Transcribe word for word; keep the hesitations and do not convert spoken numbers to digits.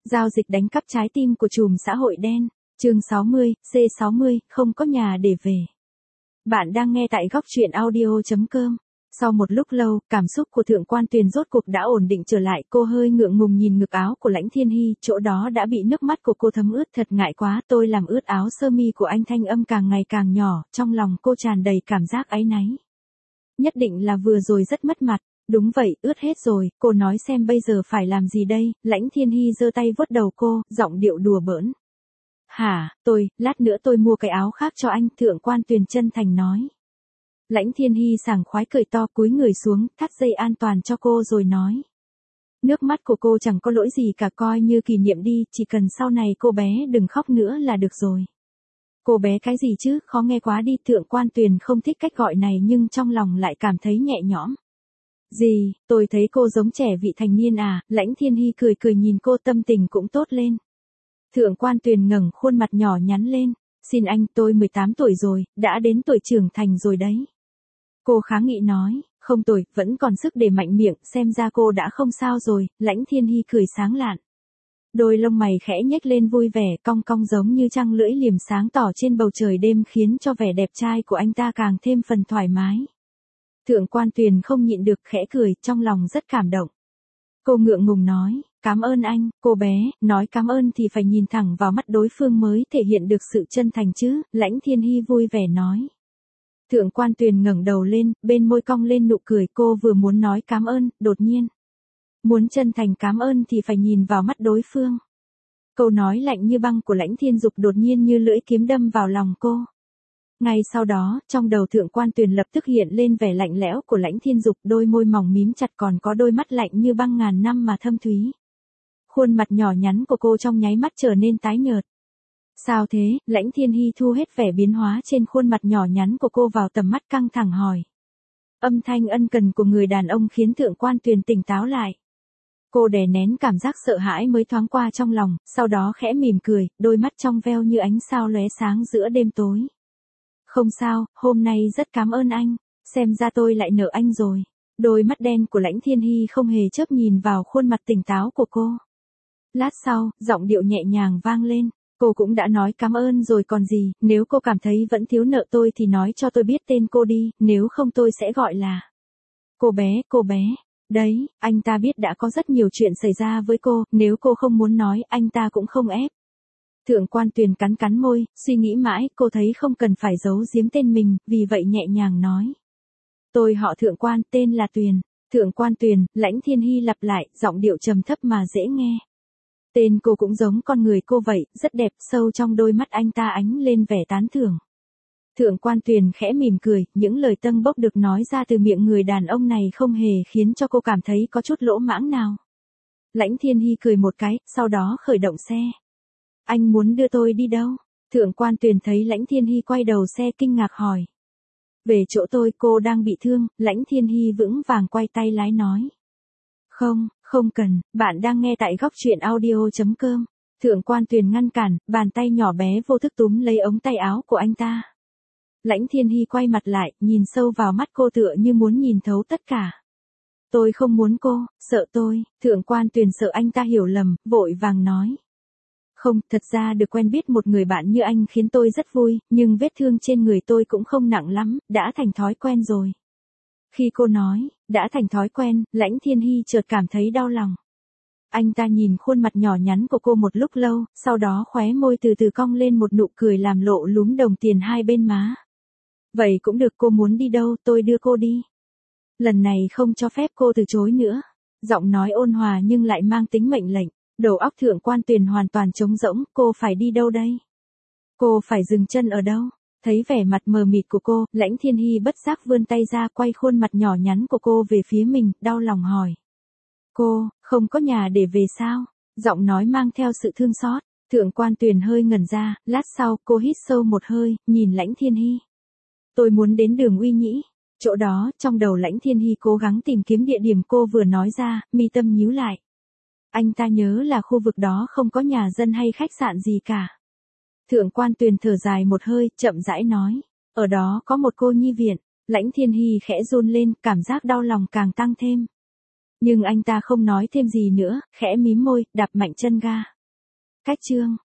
Giao dịch đánh cắp trái tim của trùm xã hội đen. Chương sáu mươi, C sáu mươi, không có nhà để về. Bạn đang nghe tại góc truyện audio chấm com. Sau một lúc lâu, cảm xúc của Thượng Quan Tuyền rốt cuộc đã ổn định trở lại, cô hơi ngượng ngùng nhìn ngực áo của Lãnh Thiên Hy, chỗ đó đã bị nước mắt của cô thấm ướt, thật ngại quá, tôi làm ướt áo sơ mi của anh. Thanh âm càng ngày càng nhỏ, trong lòng cô tràn đầy cảm giác áy náy. Nhất định là vừa rồi rất mất mặt. Đúng vậy, ướt hết rồi, cô nói xem bây giờ phải làm gì đây? Lãnh Thiên Hy giơ tay vuốt đầu cô, giọng điệu đùa bỡn. Hả, tôi, lát nữa tôi mua cái áo khác cho anh, Thượng Quan Tuyền chân thành nói. Lãnh Thiên Hy sảng khoái cười to, cúi người xuống, thắt dây an toàn cho cô rồi nói. Nước mắt của cô chẳng có lỗi gì cả, coi như kỷ niệm đi, chỉ cần sau này cô bé đừng khóc nữa là được rồi. Cô bé cái gì chứ, khó nghe quá đi. Thượng Quan Tuyền không thích cách gọi này nhưng trong lòng lại cảm thấy nhẹ nhõm. Gì, tôi thấy cô giống trẻ vị thành niên à? Lãnh Thiên Hy cười cười nhìn cô, tâm tình cũng tốt lên. Thượng Quan Tuyền ngẩng khuôn mặt nhỏ nhắn lên. Xin anh, tôi mười tám tuổi rồi, đã đến tuổi trưởng thành rồi đấy. Cô kháng nghị nói, không tuổi, vẫn còn sức để mạnh miệng, xem ra cô đã không sao rồi. Lãnh Thiên Hy cười sáng lạn. Đôi lông mày khẽ nhếch lên vui vẻ, cong cong giống như trăng lưỡi liềm sáng tỏ trên bầu trời đêm, khiến cho vẻ đẹp trai của anh ta càng thêm phần thoải mái. Thượng Quan Tuyền không nhịn được khẽ cười, trong lòng rất cảm động. Cô ngượng ngùng nói, cảm ơn anh. Cô bé, nói cảm ơn thì phải nhìn thẳng vào mắt đối phương mới thể hiện được sự chân thành chứ. Lãnh Thiên Hy vui vẻ nói. Thượng Quan Tuyền ngẩng đầu lên, bên môi cong lên nụ cười, cô vừa muốn nói cảm ơn, đột nhiên. Muốn chân thành cảm ơn thì phải nhìn vào mắt đối phương. Câu nói lạnh như băng của Lãnh Thiên Dục đột nhiên như lưỡi kiếm đâm vào lòng cô. Ngay sau đó, trong đầu Thượng Quan Tuyền lập tức hiện lên vẻ lạnh lẽo của Lãnh Thiên Dục, đôi môi mỏng mím chặt, còn có đôi mắt lạnh như băng ngàn năm mà thâm thúy. Khuôn mặt nhỏ nhắn của cô trong nháy mắt trở nên tái nhợt. Sao thế? Lãnh Thiên Hy thu hết vẻ biến hóa trên khuôn mặt nhỏ nhắn của cô vào tầm mắt, căng thẳng hỏi. Âm thanh ân cần của người đàn ông khiến Thượng Quan Tuyền tỉnh táo lại. Cô đè nén cảm giác sợ hãi mới thoáng qua trong lòng, sau đó khẽ mỉm cười, đôi mắt trong veo như ánh sao lóe sáng giữa đêm tối. Không sao, hôm nay rất cảm ơn anh, xem ra tôi lại nợ anh rồi. Đôi mắt đen của Lãnh Thiên Hy không hề chớp nhìn vào khuôn mặt tỉnh táo của cô. Lát sau, giọng điệu nhẹ nhàng vang lên, cô cũng đã nói cảm ơn rồi còn gì, nếu cô cảm thấy vẫn thiếu nợ tôi thì nói cho tôi biết tên cô đi, nếu không tôi sẽ gọi là cô bé, cô bé. Đấy, anh ta biết đã có rất nhiều chuyện xảy ra với cô, nếu cô không muốn nói, anh ta cũng không ép. Thượng Quan Tuyền cắn cắn môi, suy nghĩ mãi, cô thấy không cần phải giấu giếm tên mình, vì vậy nhẹ nhàng nói. Tôi họ Thượng Quan, tên là Tuyền. Thượng Quan Tuyền, Lãnh Thiên Hy lặp lại, giọng điệu trầm thấp mà dễ nghe. Tên cô cũng giống con người cô vậy, rất đẹp, sâu trong đôi mắt anh ta ánh lên vẻ tán thưởng. Thượng Quan Tuyền khẽ mỉm cười, những lời tâng bốc được nói ra từ miệng người đàn ông này không hề khiến cho cô cảm thấy có chút lỗ mãng nào. Lãnh Thiên Hy cười một cái, sau đó khởi động xe. Anh muốn đưa tôi đi đâu? Thượng Quan Tuyền thấy Lãnh Thiên Hy quay đầu xe kinh ngạc hỏi. Về chỗ tôi, cô đang bị thương. Lãnh Thiên Hy vững vàng quay tay lái nói. Không, không cần, bạn đang nghe tại góc truyện audio chấm com. Thượng Quan Tuyền ngăn cản, bàn tay nhỏ bé vô thức túm lấy ống tay áo của anh ta. Lãnh Thiên Hy quay mặt lại, nhìn sâu vào mắt cô tựa như muốn nhìn thấu tất cả. Tôi không muốn cô, sợ tôi. Thượng Quan Tuyền sợ anh ta hiểu lầm, vội vàng nói. Không, thật ra được quen biết một người bạn như anh khiến tôi rất vui, nhưng vết thương trên người tôi cũng không nặng lắm, đã thành thói quen rồi. Khi cô nói, đã thành thói quen, Lãnh Thiên Hy chợt cảm thấy đau lòng. Anh ta nhìn khuôn mặt nhỏ nhắn của cô một lúc lâu, sau đó khóe môi từ từ cong lên một nụ cười làm lộ lúm đồng tiền hai bên má. Vậy cũng được, cô muốn đi đâu, tôi đưa cô đi. Lần này không cho phép cô từ chối nữa. Giọng nói ôn hòa nhưng lại mang tính mệnh lệnh. Đầu óc Thượng Quan Tuyền hoàn toàn trống rỗng, cô phải đi đâu đây? Cô phải dừng chân ở đâu? Thấy vẻ mặt mờ mịt của cô, Lãnh Thiên Hy bất giác vươn tay ra, quay khuôn mặt nhỏ nhắn của cô về phía mình, đau lòng hỏi. Cô, không có nhà để về sao? Giọng nói mang theo sự thương xót. Thượng Quan Tuyền hơi ngẩn ra, lát sau, cô hít sâu một hơi, nhìn Lãnh Thiên Hy. Tôi muốn đến đường Uy Nhĩ. Chỗ đó, trong đầu Lãnh Thiên Hy cố gắng tìm kiếm địa điểm cô vừa nói ra, mi tâm nhíu lại. Anh ta nhớ là khu vực đó không có nhà dân hay khách sạn gì cả. Thượng Quan Tuyền thở dài một hơi, chậm rãi nói. Ở đó có một cô nhi viện. Lãnh Thiên Hy khẽ run lên, cảm giác đau lòng càng tăng thêm. Nhưng anh ta không nói thêm gì nữa, khẽ mím môi, đạp mạnh chân ga. Cách chương